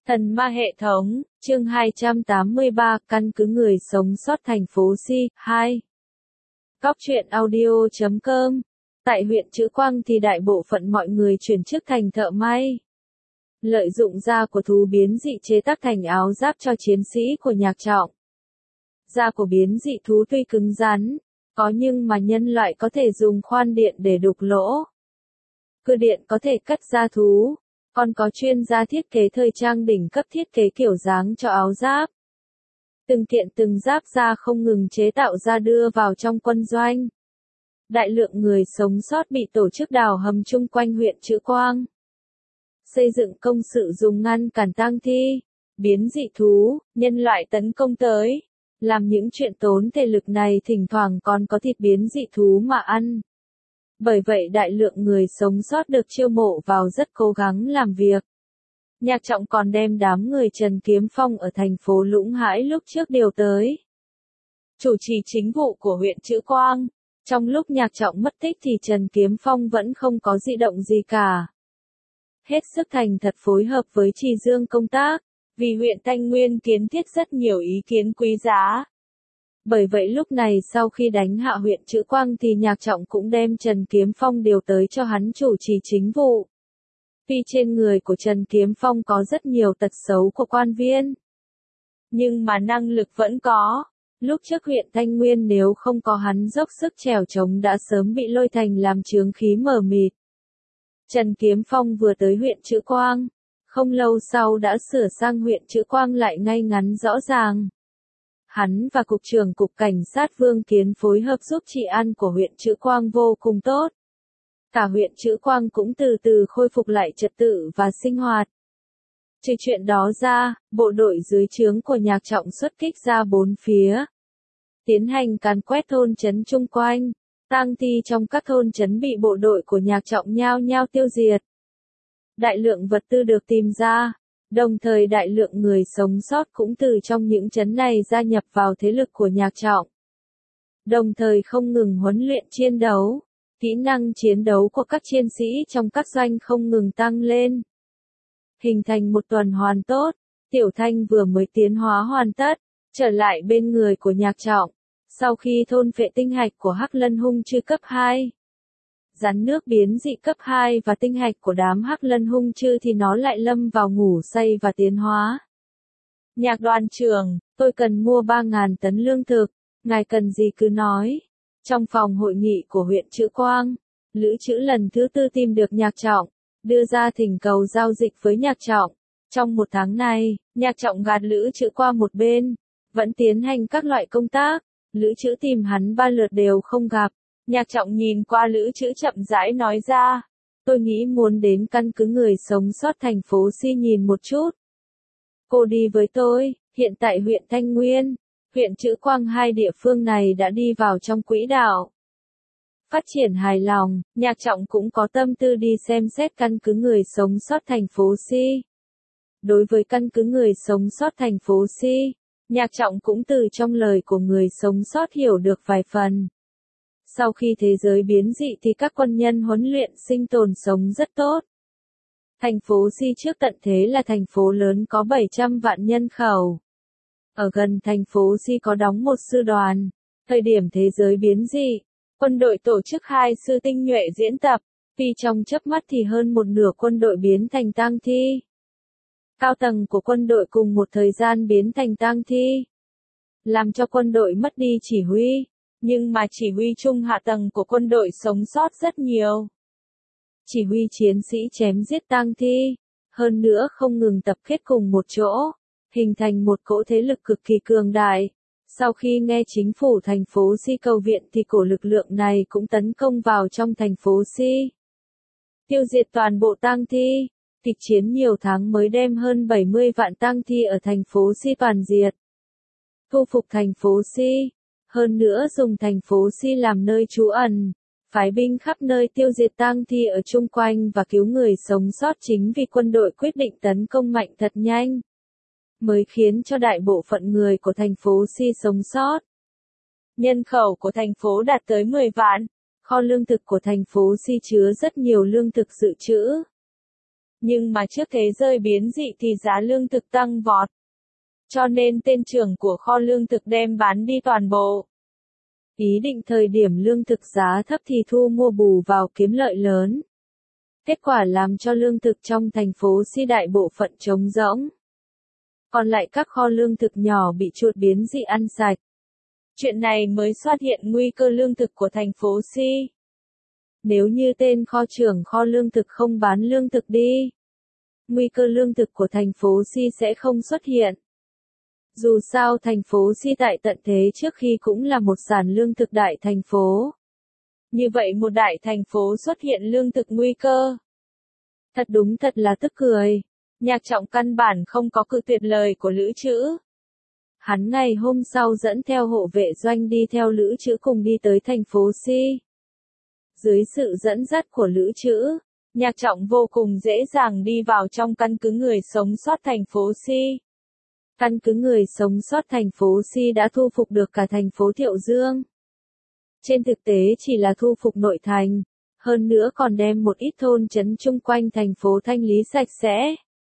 Thần ma hệ thống, chương 283, căn cứ người sống sót thành phố Si, 2. Cóc truyện audio.com. Tại huyện Trữ Quang thì đại bộ phận mọi người chuyển chức thành thợ may. Lợi dụng da của thú biến dị chế tác thành áo giáp cho chiến sĩ của Nhạc Trọng. Da của biến dị thú tuy cứng rắn, có nhưng mà nhân loại có thể dùng khoan điện để đục lỗ. Cưa điện có thể cắt da thú. Còn có chuyên gia thiết kế thời trang đỉnh cấp thiết kế kiểu dáng cho áo giáp. Từng kiện từng giáp da không ngừng chế tạo ra đưa vào trong quân doanh. Đại lượng người sống sót bị tổ chức đào hầm chung quanh huyện Trữ Quang. Xây dựng công sự dùng ngăn cản tang thi, biến dị thú, nhân loại tấn công tới. Làm những chuyện tốn thể lực này thỉnh thoảng còn có thịt biến dị thú mà ăn. Bởi vậy đại lượng người sống sót được chiêu mộ vào rất cố gắng làm việc. Nhạc Trọng còn đem đám người Trần Kiếm Phong ở thành phố Lũng Hãi lúc trước điều tới. Chủ trì chính vụ của huyện Trữ Quang. Trong lúc Nhạc Trọng mất tích thì Trần Kiếm Phong vẫn không có dị động gì cả. Hết sức thành thật phối hợp với Trì Dương công tác, vì huyện Thanh Nguyên kiến thiết rất nhiều ý kiến quý giá. Bởi vậy lúc này sau khi đánh hạ huyện Trữ Quang thì Nhạc Trọng cũng đem Trần Kiếm Phong điều tới cho hắn chủ trì chính vụ. Tuy trên người của Trần Kiếm Phong có rất nhiều tật xấu của quan viên, nhưng mà năng lực vẫn có. Lúc trước huyện Thanh Nguyên nếu không có hắn dốc sức trèo trống đã sớm bị lôi thành làm chướng khí mờ mịt. Trần Kiếm Phong vừa tới huyện Trữ Quang, không lâu sau đã sửa sang huyện Trữ Quang lại ngay ngắn rõ ràng. Hắn và Cục trưởng Cục Cảnh sát Vương Kiến phối hợp giúp trị an của huyện Trữ Quang vô cùng tốt. Cả huyện Trữ Quang cũng từ từ khôi phục lại trật tự và sinh hoạt. Trừ chuyện đó ra, bộ đội dưới trướng của Nhạc Trọng xuất kích ra bốn phía. Tiến hành càn quét thôn trấn chung quanh. Tang thi trong các thôn trấn bị bộ đội của Nhạc Trọng nhao nhao tiêu diệt. Đại lượng vật tư được tìm ra. Đồng thời đại lượng người sống sót cũng từ trong những trấn này gia nhập vào thế lực của Nhạc Trọng. Đồng thời không ngừng huấn luyện chiến đấu, kỹ năng chiến đấu của các chiến sĩ trong các doanh không ngừng tăng lên. Hình thành một tuần hoàn tốt, Tiểu Thanh vừa mới tiến hóa hoàn tất, trở lại bên người của Nhạc Trọng. Sau khi thôn phệ tinh hạch của Hắc Lân Hung Chư cấp 2. Rắn nước biến dị cấp 2 và tinh hạch của đám Hắc Lân Hung Chư thì nó lại lâm vào ngủ say và tiến hóa. Nhạc đoàn trưởng, tôi cần mua 3.000 tấn lương thực, ngài cần gì cứ nói. Trong phòng hội nghị của huyện Trữ Quang, Lữ Trữ lần thứ tư tìm được Nhạc Trọng, đưa ra thỉnh cầu giao dịch với Nhạc Trọng. Trong một tháng này, Nhạc Trọng gạt Lữ Trữ qua một bên, vẫn tiến hành các loại công tác. Lữ Trữ tìm hắn 3 lượt đều không gặp. Nhạc Trọng nhìn qua Lữ Trữ chậm rãi nói ra. Tôi nghĩ muốn đến căn cứ người sống sót thành phố Si nhìn một chút. Cô đi với tôi. Hiện tại huyện Thanh Nguyên, huyện Trữ Quang, hai địa phương này đã đi vào trong quỹ đạo. Phát triển hài lòng, Nhạc Trọng cũng có tâm tư đi xem xét căn cứ người sống sót thành phố Si. Đối với căn cứ người sống sót thành phố Si, Nhạc Trọng cũng từ trong lời của người sống sót hiểu được vài phần. Sau khi thế giới biến dị thì các quân nhân huấn luyện sinh tồn sống rất tốt. Thành phố Si trước tận thế là thành phố lớn có 700 vạn nhân khẩu. Ở gần thành phố Si có đóng một sư đoàn. Thời điểm thế giới biến dị, quân đội tổ chức 2 sư tinh nhuệ diễn tập, vì trong chớp mắt thì hơn một nửa quân đội biến thành tang thi. Cao tầng của quân đội cùng một thời gian biến thành tang thi, làm cho quân đội mất đi chỉ huy, nhưng mà chỉ huy chung hạ tầng của quân đội sống sót rất nhiều. Chỉ huy chiến sĩ chém giết tang thi, hơn nữa không ngừng tập kết cùng một chỗ, hình thành một cỗ thế lực cực kỳ cường đại. Sau khi nghe chính phủ thành phố Si cầu viện thì cổ lực lượng này cũng tấn công vào trong thành phố Si. Tiêu diệt toàn bộ tang thi. Kịch chiến nhiều tháng mới đem hơn 70 vạn tang thi ở thành phố Si toàn diệt. Thu phục thành phố Si. Hơn nữa dùng thành phố Si làm nơi trú ẩn. Phái binh khắp nơi tiêu diệt tang thi ở chung quanh và cứu người sống sót. Chính vì quân đội quyết định tấn công mạnh thật nhanh, mới khiến cho đại bộ phận người của thành phố Si sống sót. Nhân khẩu của thành phố đạt tới 10 vạn. Kho lương thực của thành phố Si chứa rất nhiều lương thực dự trữ. Nhưng mà trước thế giới biến dị thì giá lương thực tăng vọt. Cho nên tên trưởng của kho lương thực đem bán đi toàn bộ. Ý định thời điểm lương thực giá thấp thì thu mua bù vào kiếm lợi lớn. Kết quả làm cho lương thực trong thành phố Si đại bộ phận trống rỗng. Còn lại các kho lương thực nhỏ bị chuột biến dị ăn sạch. Chuyện này mới xuất hiện nguy cơ lương thực của thành phố Si. Nếu như tên kho trưởng kho lương thực không bán lương thực đi, nguy cơ lương thực của thành phố Si sẽ không xuất hiện. Dù sao thành phố Si tại tận thế trước khi cũng là một sản lương thực đại thành phố. Như vậy một đại thành phố xuất hiện lương thực nguy cơ. Thật đúng thật là tức cười. Nhạc Trọng căn bản không có cự tuyệt lời của Lữ Trữ. Hắn ngày hôm sau dẫn theo hộ vệ doanh đi theo Lữ Trữ cùng đi tới thành phố Si. Dưới sự dẫn dắt của Lữ Trữ, Nhạc Trọng vô cùng dễ dàng đi vào trong căn cứ người sống sót thành phố Si. Căn cứ người sống sót thành phố Si đã thu phục được cả thành phố Thiệu Dương. Trên thực tế chỉ là thu phục nội thành, hơn nữa còn đem một ít thôn trấn chung quanh thành phố thanh lý sạch sẽ.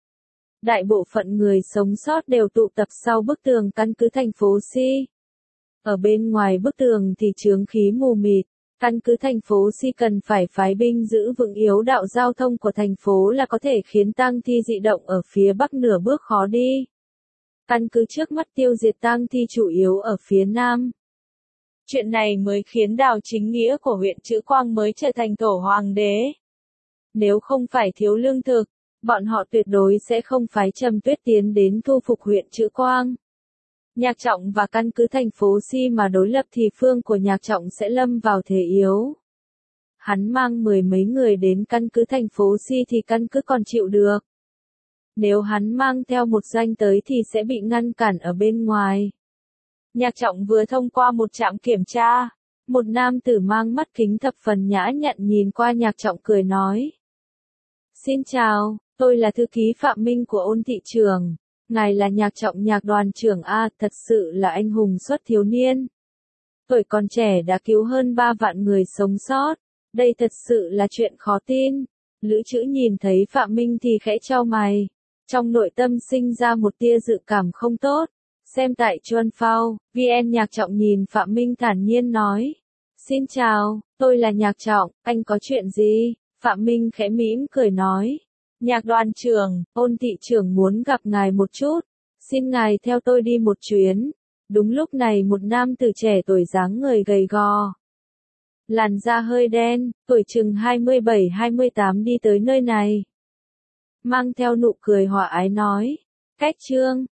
Đại bộ phận người sống sót đều tụ tập sau bức tường căn cứ thành phố Si. Ở bên ngoài bức tường thì chướng khí mù mịt, căn cứ thành phố Si cần phải phái binh giữ vững yếu đạo giao thông của thành phố là có thể khiến tang thi dị động ở phía bắc nửa bước khó đi. Căn cứ trước mắt tiêu diệt tang thi chủ yếu ở phía nam. Chuyện này mới khiến Đào Chính Nghĩa của huyện Trữ Quang mới trở thành tổ hoàng đế. Nếu không phải thiếu lương thực, bọn họ tuyệt đối sẽ không phái Trầm Tuyết tiến đến thu phục huyện Trữ Quang. Nhạc Trọng và căn cứ thành phố Si mà đối lập thì phương của Nhạc Trọng sẽ lâm vào thế yếu. Hắn mang 10 mấy người đến căn cứ thành phố Si thì căn cứ còn chịu được. Nếu hắn mang theo một doanh tới thì sẽ bị ngăn cản ở bên ngoài. Nhạc Trọng vừa thông qua một trạm kiểm tra. Một nam tử mang mắt kính thập phần nhã nhặn nhìn qua Nhạc Trọng cười nói. Xin chào, tôi là thư ký Phạm Minh của Ôn thị trường. Ngài là Nhạc Trọng Nhạc đoàn trưởng A, thật sự là anh hùng xuất thiếu niên. Tuổi còn trẻ đã cứu hơn 3 vạn người sống sót. Đây thật sự là chuyện khó tin. Lữ Trữ nhìn thấy Phạm Minh thì khẽ chau mày. Trong nội tâm sinh ra một tia dự cảm không tốt. Xem tại Chuan Phao, VN Nhạc Trọng nhìn Phạm Minh thản nhiên nói. Xin chào, tôi là Nhạc Trọng, anh có chuyện gì? Phạm Minh khẽ mỉm cười nói. Nhạc đoàn trưởng, Ôn thị trưởng muốn gặp ngài một chút. Xin ngài theo tôi đi một chuyến. Đúng lúc này một nam tử trẻ tuổi dáng người gầy gò. Làn da hơi đen, tuổi chừng 27-28 đi tới nơi này. Mang theo nụ cười hòa ái nói. Cách Trương,